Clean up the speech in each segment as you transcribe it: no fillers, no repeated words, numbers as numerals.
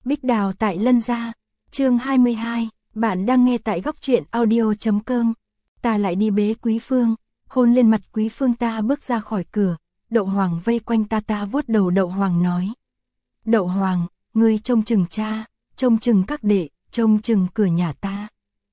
Bích Đào tại Lân Gia, chương 22, bạn đang nghe tại góc truyện audio.com. Ta lại đi bế Quý Phương, hôn lên mặt Quý Phương, ta bước ra khỏi cửa, Đậu Hoàng vây quanh ta vuốt đầu Đậu Hoàng nói. Đậu Hoàng, ngươi trông chừng cha, trông chừng các đệ, trông chừng cửa nhà ta.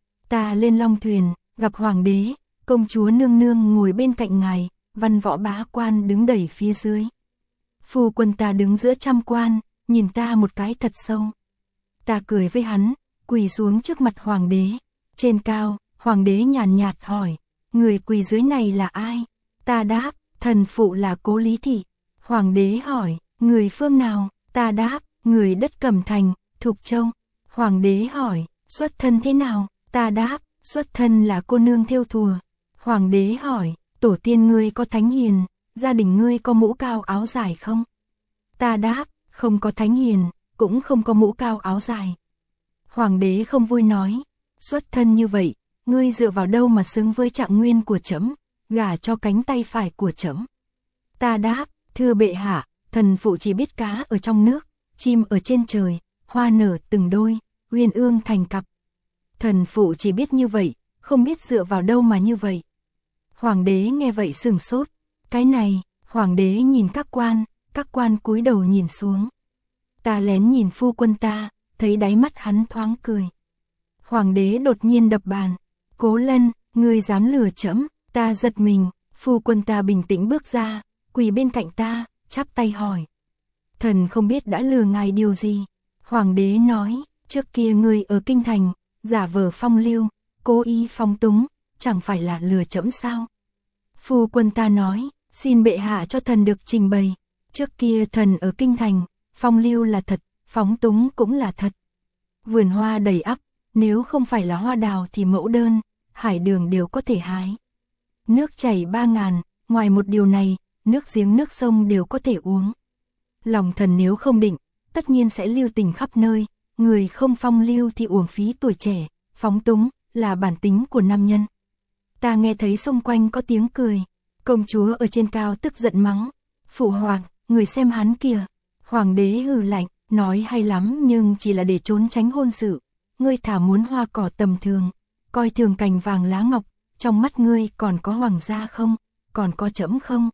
Ta lên long thuyền, gặp Hoàng đế, công chúa nương nương ngồi bên cạnh ngài, văn võ bá quan đứng đầy phía dưới. Phu quân ta đứng giữa trăm quan, nhìn ta một cái thật sâu. Ta cười với hắn, quỳ xuống trước mặt Hoàng đế. Trên cao, Hoàng đế nhàn nhạt hỏi, người quỳ dưới này là ai? Ta đáp, thần phụ là Cố Lý Thị. Hoàng đế hỏi, người phương nào? Ta đáp, người đất Cẩm Thành, Thục Châu. Hoàng đế hỏi, xuất thân thế nào? Ta đáp, xuất thân là cô nương thêu thùa. Hoàng đế hỏi, tổ tiên ngươi có thánh hiền, gia đình ngươi có mũ cao áo dài không? Ta đáp, không có thánh hiền, cũng không có mũ cao áo dài. Hoàng đế không vui nói, xuất thân như vậy, ngươi dựa vào đâu mà xứng với trạng nguyên của trẫm, gả cho cánh tay phải của trẫm? Ta đáp, thưa bệ hạ, thần phụ chỉ biết cá ở trong nước, chim ở trên trời, hoa nở từng đôi, uyên ương thành cặp. Thần phụ chỉ biết như vậy, không biết dựa vào đâu mà như vậy. Hoàng đế nghe vậy sửng sốt, cái này, Hoàng đế nhìn các quan cúi đầu nhìn xuống. Ta lén nhìn phu quân ta, thấy đáy mắt hắn thoáng cười. Hoàng đế đột nhiên đập bàn, Cố Lân, ngươi dám lừa trẫm? Ta giật mình, phu quân ta bình tĩnh bước ra, quỳ bên cạnh ta, chắp tay hỏi. Thần không biết đã lừa ngài điều gì. Hoàng đế nói, trước kia ngươi ở kinh thành, giả vờ phong lưu, cố ý phong túng, chẳng phải là lừa trẫm sao? Phu quân ta nói, xin bệ hạ cho thần được trình bày. Trước kia thần ở kinh thành, phong lưu là thật, phóng túng cũng là thật. Vườn hoa đầy ắp, nếu không phải là hoa đào thì mẫu đơn, hải đường đều có thể hái. Nước chảy 3000, ngoài một điều này, nước giếng nước sông đều có thể uống. Lòng thần nếu không định, tất nhiên sẽ lưu tình khắp nơi, người không phong lưu thì uổng phí tuổi trẻ, phóng túng là bản tính của nam nhân. Ta nghe thấy xung quanh có tiếng cười, công chúa ở trên cao tức giận mắng, phụ hoàng, người xem hắn kìa. Hoàng đế hừ lạnh, nói hay lắm nhưng chỉ là để trốn tránh hôn sự. Ngươi thả muốn hoa cỏ tầm thường, coi thường cành vàng lá ngọc, trong mắt ngươi còn có hoàng gia không, còn có trẫm không?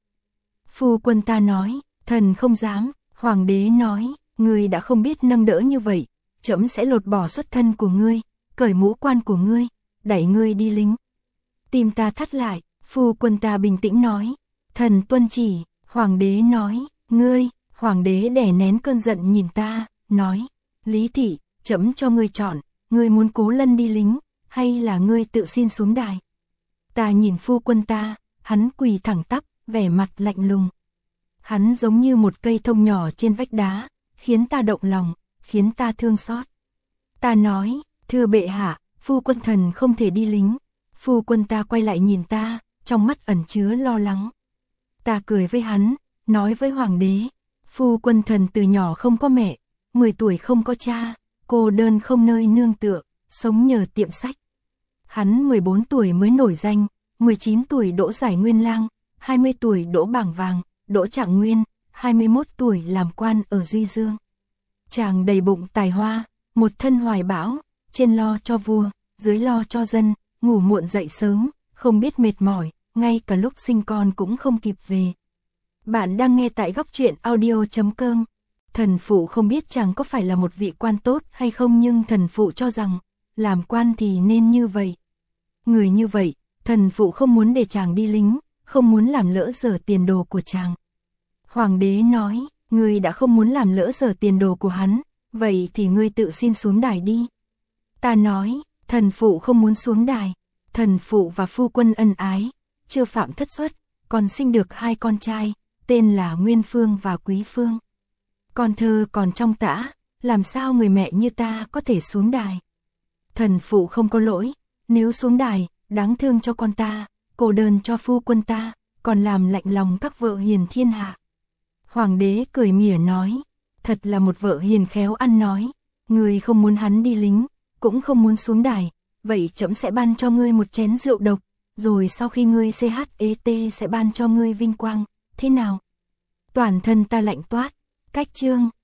Phu quân ta nói, thần không dám. Hoàng đế nói, ngươi đã không biết nâng đỡ như vậy, trẫm sẽ lột bỏ xuất thân của ngươi, cởi mũ quan của ngươi, đẩy ngươi đi lính. Tim ta thắt lại, phu quân ta bình tĩnh nói, thần tuân chỉ. Hoàng đế nói, ngươi. Hoàng đế đè nén cơn giận nhìn ta, nói, Lý Thị, trẫm cho ngươi chọn, ngươi muốn Cố Lân đi lính, hay là ngươi tự xin xuống đài? Ta nhìn phu quân ta, hắn quỳ thẳng tắp, vẻ mặt lạnh lùng. Hắn giống như một cây thông nhỏ trên vách đá, khiến ta động lòng, khiến ta thương xót. Ta nói, thưa bệ hạ, phu quân thần không thể đi lính. Phu quân ta quay lại nhìn ta, trong mắt ẩn chứa lo lắng. Ta cười với hắn, nói với Hoàng đế, phu quân thần từ nhỏ không có mẹ, 10 tuổi không có cha, cô đơn không nơi nương tựa, sống nhờ tiệm sách. Hắn 14 tuổi mới nổi danh, 19 tuổi đỗ giải nguyên lang, 20 tuổi đỗ bảng vàng, đỗ trạng nguyên, 21 tuổi làm quan ở Duy Dương. Chàng đầy bụng tài hoa, một thân hoài bão, trên lo cho vua, dưới lo cho dân, ngủ muộn dậy sớm, không biết mệt mỏi, ngay cả lúc sinh con cũng không kịp về. Bạn đang nghe tại góc truyện audio.com. Thần phụ không biết chàng có phải là một vị quan tốt hay không, nhưng thần phụ cho rằng, làm quan thì nên như vậy. Người như vậy, thần phụ không muốn để chàng đi lính, không muốn làm lỡ dở tiền đồ của chàng. Hoàng đế nói, ngươi đã không muốn làm lỡ dở tiền đồ của hắn, vậy thì ngươi tự xin xuống đài đi. Ta nói, thần phụ không muốn xuống đài, thần phụ và phu quân ân ái, chưa phạm thất xuất, còn sinh được 2 con trai, tên là Nguyên Phương và Quý Phương. Con thơ còn trong tã, làm sao người mẹ như ta có thể xuống đài? Thần phụ không có lỗi, nếu xuống đài, đáng thương cho con ta, cô đơn cho phu quân ta, còn làm lạnh lòng các vợ hiền thiên hạ. Hoàng đế cười mỉa nói, thật là một vợ hiền khéo ăn nói, người không muốn hắn đi lính, cũng không muốn xuống đài, vậy trẫm sẽ ban cho ngươi một chén rượu độc, rồi sau khi ngươi CHET sẽ ban cho ngươi vinh quang, thế nào? Toàn thân ta lạnh toát, cách chương.